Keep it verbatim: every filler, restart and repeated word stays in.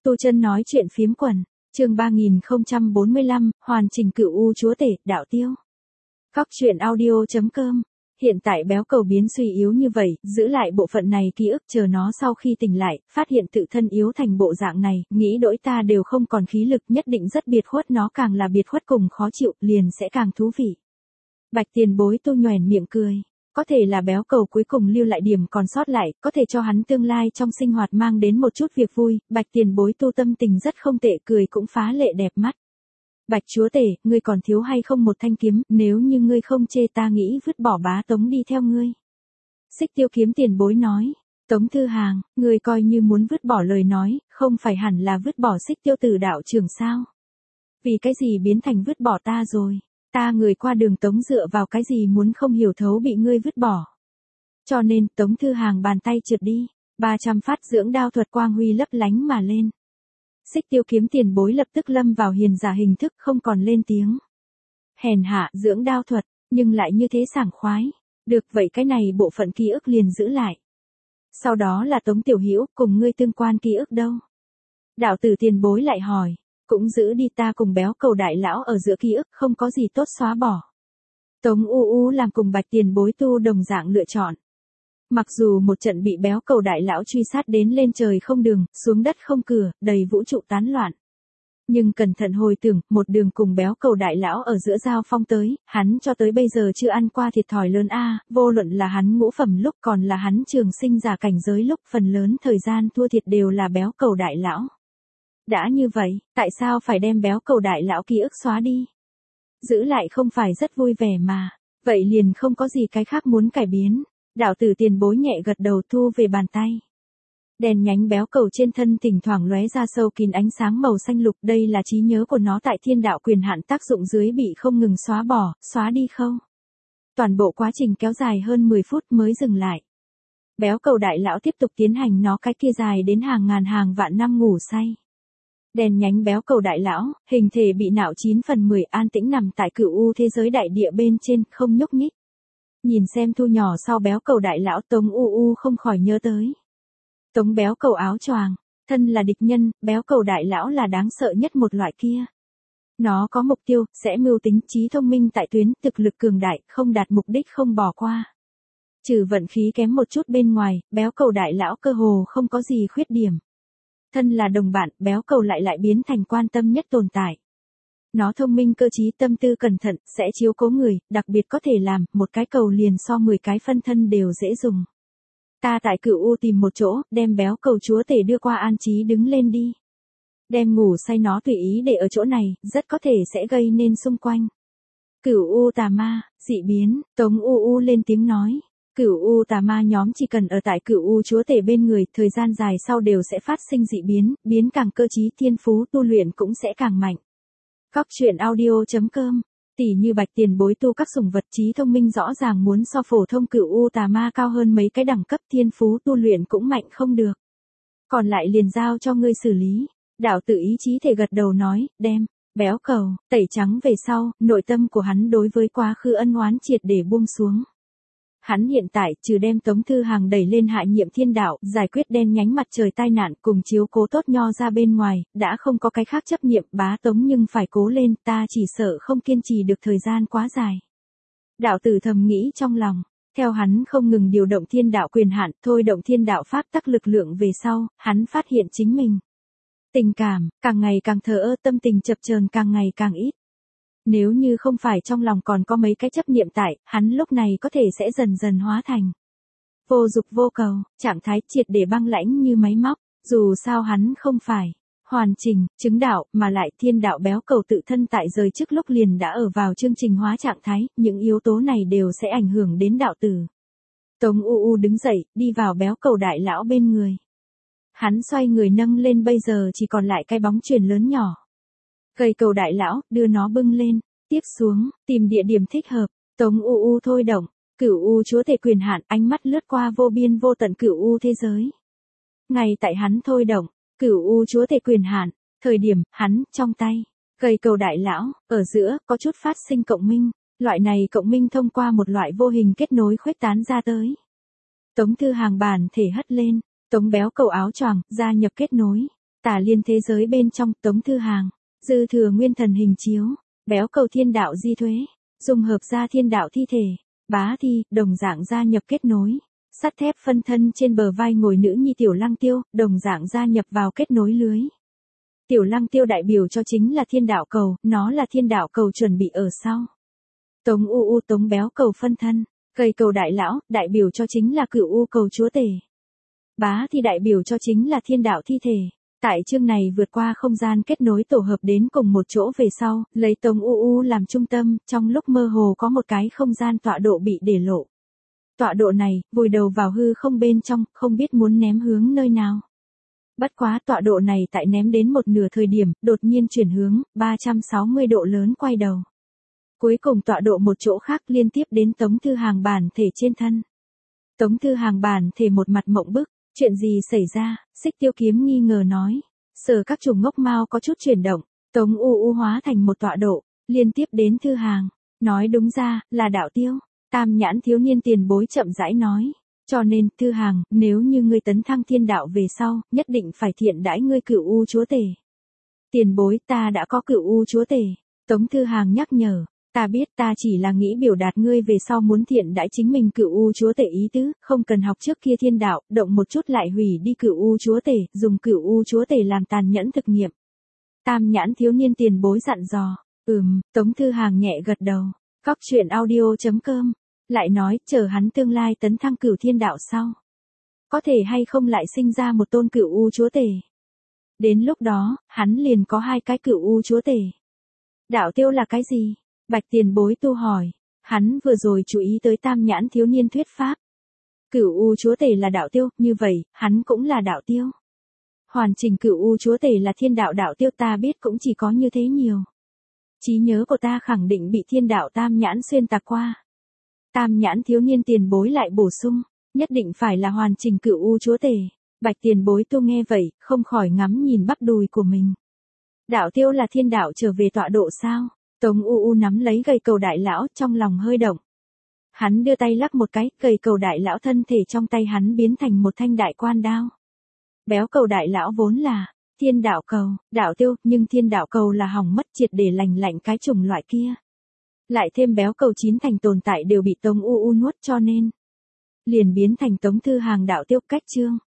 Tu Chân nói chuyện phiếm quần, chương ba nghìn không trăm bốn mươi lăm, hoàn chỉnh Cửu U chúa tể, đạo tiêu. Góc truyện audio chấm com. Hiện tại béo cầu biến suy yếu như vậy, giữ lại bộ phận này ký ức chờ nó sau khi tỉnh lại, phát hiện tự thân yếu thành bộ dạng này, nghĩ đổi ta đều không còn khí lực, nhất định rất biệt khuất, nó càng là biệt khuất cùng khó chịu, liền sẽ càng thú vị. Bạch Tiền Bối Tu nhoẻn miệng cười. Có thể là béo cầu cuối cùng lưu lại điểm còn sót lại, có thể cho hắn tương lai trong sinh hoạt mang đến một chút việc vui, Bạch Tiền Bối Tu tâm tình rất không tệ, cười cũng phá lệ đẹp mắt. Bạch chúa tể, ngươi còn thiếu hay không một thanh kiếm, nếu như ngươi không chê ta nghĩ vứt bỏ Bá Tống đi theo ngươi. Xích Tiêu Kiếm Tiền Bối nói, Tống Thư Hàng, ngươi coi như muốn vứt bỏ lời nói, không phải hẳn là vứt bỏ Xích Tiêu Tử đạo trưởng sao? Vì cái gì biến thành vứt bỏ ta rồi? Ta người qua đường Tống dựa vào cái gì muốn không hiểu thấu bị ngươi vứt bỏ. Cho nên Tống Thư Hàng bàn tay trượt đi, ba trăm phát dưỡng đao thuật quang huy lấp lánh mà lên. Xích Tiêu Kiếm Tiền Bối lập tức lâm vào hiền giả hình thức, không còn lên tiếng. Hèn hạ dưỡng đao thuật, nhưng lại như thế sảng khoái. Được vậy cái này bộ phận ký ức liền giữ lại. Sau đó là Tống Tiểu Hữu cùng ngươi tương quan ký ức đâu? Đạo tử Tiền Bối lại hỏi. Cũng giữ đi, ta cùng béo cầu đại lão ở giữa ký ức không có gì tốt xóa bỏ. Tống U U làm cùng Bạch Tiền Bối Tu đồng dạng lựa chọn. Mặc dù một trận bị béo cầu đại lão truy sát đến lên trời không đường, xuống đất không cửa, đầy vũ trụ tán loạn. Nhưng cẩn thận hồi tưởng, một đường cùng béo cầu đại lão ở giữa giao phong tới, hắn cho tới bây giờ chưa ăn qua thiệt thòi lớn a, vô luận là hắn ngũ phẩm lúc còn là hắn trường sinh giả cảnh giới lúc, phần lớn thời gian thua thiệt đều là béo cầu đại lão. Đã như vậy, tại sao phải đem béo cầu đại lão ký ức xóa đi? Giữ lại không phải rất vui vẻ mà, vậy liền không có gì cái khác muốn cải biến. Đạo tử Tiền Bối nhẹ gật đầu thu về bàn tay. Đèn nhánh béo cầu trên thân thỉnh thoảng lóe ra sâu kín ánh sáng màu xanh lục, đây là trí nhớ của nó tại thiên đạo quyền hạn tác dụng dưới bị không ngừng xóa bỏ, xóa đi không? Toàn bộ quá trình kéo dài hơn mười phút mới dừng lại. Béo cầu đại lão tiếp tục tiến hành nó cái kia dài đến hàng ngàn hàng vạn năm ngủ say. Đèn nhánh béo cầu đại lão, hình thể bị nạo chín phần mười, an tĩnh nằm tại Cửu U thế giới đại địa bên trên, không nhúc nhích. Nhìn xem thu nhỏ sau béo cầu đại lão, Tống U U không khỏi nhớ tới. Tống béo cầu áo choàng, thân là địch nhân, béo cầu đại lão là đáng sợ nhất một loại kia. Nó có mục tiêu, sẽ mưu tính, trí thông minh tại tuyến, thực lực cường đại, không đạt mục đích không bỏ qua. Trừ vận khí kém một chút bên ngoài, béo cầu đại lão cơ hồ không có gì khuyết điểm. Thân là đồng bạn, béo cầu lại lại biến thành quan tâm nhất tồn tại. Nó thông minh cơ trí, tâm tư cẩn thận, sẽ chiếu cố người, đặc biệt có thể làm, một cái cầu liền so mười cái phân thân đều dễ dùng. Ta tại Cửu U tìm một chỗ, đem béo cầu chúa tể đưa qua an trí đứng lên đi. Đem ngủ say nó tùy ý để ở chỗ này, rất có thể sẽ gây nên xung quanh. Cửu U tà ma, dị biến, Tống U U lên tiếng nói. Cửu U tà ma nhóm chỉ cần ở tại Cửu U chúa tể bên người, thời gian dài sau đều sẽ phát sinh dị biến, biến càng cơ trí, thiên phú tu luyện cũng sẽ càng mạnh. Góc truyện audio chấm com. Tỷ như Bạch Tiền Bối tu các sủng vật, trí thông minh rõ ràng muốn so phổ thông Cửu U tà ma cao hơn mấy cái đẳng cấp, thiên phú tu luyện cũng mạnh không được. Còn lại liền giao cho ngươi xử lý. Đạo tử ý chí thể gật đầu nói, đem béo cầu tẩy trắng về sau, nội tâm của hắn đối với quá khứ ân oán triệt để buông xuống. Hắn hiện tại, trừ đem Tống Thư Hàng đẩy lên hạ nhiệm thiên đạo, giải quyết đen nhánh mặt trời tai nạn cùng chiếu cố tốt nho ra bên ngoài, đã không có cái khác chấp nhiệm. Bá Tống nhưng phải cố lên, ta chỉ sợ không kiên trì được thời gian quá dài. Đạo tử thầm nghĩ trong lòng, theo hắn không ngừng điều động thiên đạo quyền hạn, thôi động thiên đạo pháp tắc lực lượng về sau, hắn phát hiện chính mình. Tình cảm, càng ngày càng thờ ơ, tâm tình chập chờn càng ngày càng ít. Nếu như không phải trong lòng còn có mấy cái chấp niệm tại, hắn lúc này có thể sẽ dần dần hóa thành vô dục vô cầu, trạng thái triệt để băng lãnh như máy móc. Dù sao hắn không phải hoàn chỉnh, chứng đạo, mà lại thiên đạo béo cầu tự thân tại rời trước lúc liền đã ở vào chương trình hóa trạng thái, những yếu tố này đều sẽ ảnh hưởng đến đạo tử. Tống U U đứng dậy, đi vào béo cầu đại lão bên người. Hắn xoay người nâng lên, bây giờ chỉ còn lại cái bóng chuyền lớn nhỏ. Cây cầu đại lão, đưa nó bưng lên, tiếp xuống, tìm địa điểm thích hợp, Tống U U thôi động, Cửu U chúa tể quyền hạn, ánh mắt lướt qua vô biên vô tận Cửu U thế giới. Ngay tại hắn thôi động, Cửu U chúa tể quyền hạn, thời điểm, hắn, trong tay, cây cầu đại lão, ở giữa, có chút phát sinh cộng minh, loại này cộng minh thông qua một loại vô hình kết nối khuếch tán ra tới. Tống Thư Hàng bàn thể hất lên, Tống béo cầu áo choàng, gia nhập kết nối. Tà liên thế giới bên trong, Tống Thư Hàng, dư thừa nguyên thần hình chiếu, béo cầu thiên đạo di thuế, dung hợp ra thiên đạo thi thể, bá thi, đồng dạng gia nhập kết nối. Sắt thép phân thân trên bờ vai ngồi nữ nhi Tiểu Lăng Tiêu, đồng dạng gia nhập vào kết nối lưới. Tiểu Lăng Tiêu đại biểu cho chính là thiên đạo cầu, nó là thiên đạo cầu chuẩn bị ở sau. Tống U U Tống béo cầu phân thân, cây cầu đại lão, đại biểu cho chính là Cửu U cầu chúa tể. Bá thi đại biểu cho chính là thiên đạo thi thể. Tại chương này vượt qua không gian kết nối tổ hợp đến cùng một chỗ về sau, lấy Tống U U làm trung tâm, trong lúc mơ hồ có một cái không gian tọa độ bị để lộ. Tọa độ này, vùi đầu vào hư không bên trong, không biết muốn ném hướng nơi nào. Bất quá tọa độ này tại ném đến một nửa thời điểm, đột nhiên chuyển hướng, ba trăm sáu mươi độ lớn quay đầu. Cuối cùng tọa độ một chỗ khác liên tiếp đến Tống Thư Hàng bản thể trên thân. Tống Thư Hàng bản thể một mặt mộng bức, chuyện gì xảy ra, Xích Tiêu Kiếm nghi ngờ nói. Sở các chủng ngốc mau có chút chuyển động, Tống U U hóa thành một tọa độ, liên tiếp đến Thư Hàng. Nói đúng ra, là đạo tiêu. Tam nhãn thiếu niên tiền bối chậm rãi nói. Cho nên, Thư Hàng, nếu như ngươi tấn thăng thiên đạo về sau, nhất định phải thiện đãi ngươi Cửu U chúa tể. Tiền bối, ta đã có Cửu U chúa tể. Tống Thư Hàng nhắc nhở. Ta biết ta chỉ là nghĩ biểu đạt ngươi về sau muốn thiện đãi chính mình Cửu U chúa tể ý tứ, không cần học trước kia thiên đạo, động một chút lại hủy đi Cửu U chúa tể, dùng Cửu U chúa tể làm tàn nhẫn thực nghiệm. Tam nhãn thiếu niên tiền bối dặn dò. Ừm, Tống Thư Hàng nhẹ gật đầu. Cóc truyện audio chấm com. Lại nói, chờ hắn tương lai tấn thăng Cửu thiên đạo sau. Có thể hay không lại sinh ra một tôn Cửu U chúa tể. Đến lúc đó, hắn liền có hai cái Cửu U chúa tể. Đạo tiêu là cái gì? Bạch tiền bối tu hỏi. Hắn vừa rồi chú ý tới tam nhãn thiếu niên thuyết pháp. Cửu U chúa tể là đạo tiêu, như vậy, hắn cũng là đạo tiêu. Hoàn chỉnh Cửu U chúa tể là thiên đạo đạo tiêu, ta biết cũng chỉ có như thế nhiều. Trí nhớ của ta khẳng định bị thiên đạo tam nhãn xuyên tạc qua. Tam nhãn thiếu niên tiền bối lại bổ sung, nhất định phải là hoàn chỉnh Cửu U chúa tể. Bạch tiền bối tu nghe vậy, không khỏi ngắm nhìn bắp đùi của mình. Đạo tiêu là thiên đạo trở về tọa độ sao? Tống U U nắm lấy gầy cầu đại lão, trong lòng hơi động. Hắn đưa tay lắc một cái, gầy cầu đại lão thân thể trong tay hắn biến thành một thanh đại quan đao. Béo cầu đại lão vốn là thiên đạo cầu, đạo tiêu, nhưng thiên đạo cầu là hỏng mất triệt để lành lạnh cái chủng loại kia. Lại thêm béo cầu chín thành tồn tại đều bị Tống U U nuốt cho nên liền biến thành Tống Thư Hàng đạo tiêu cách chương.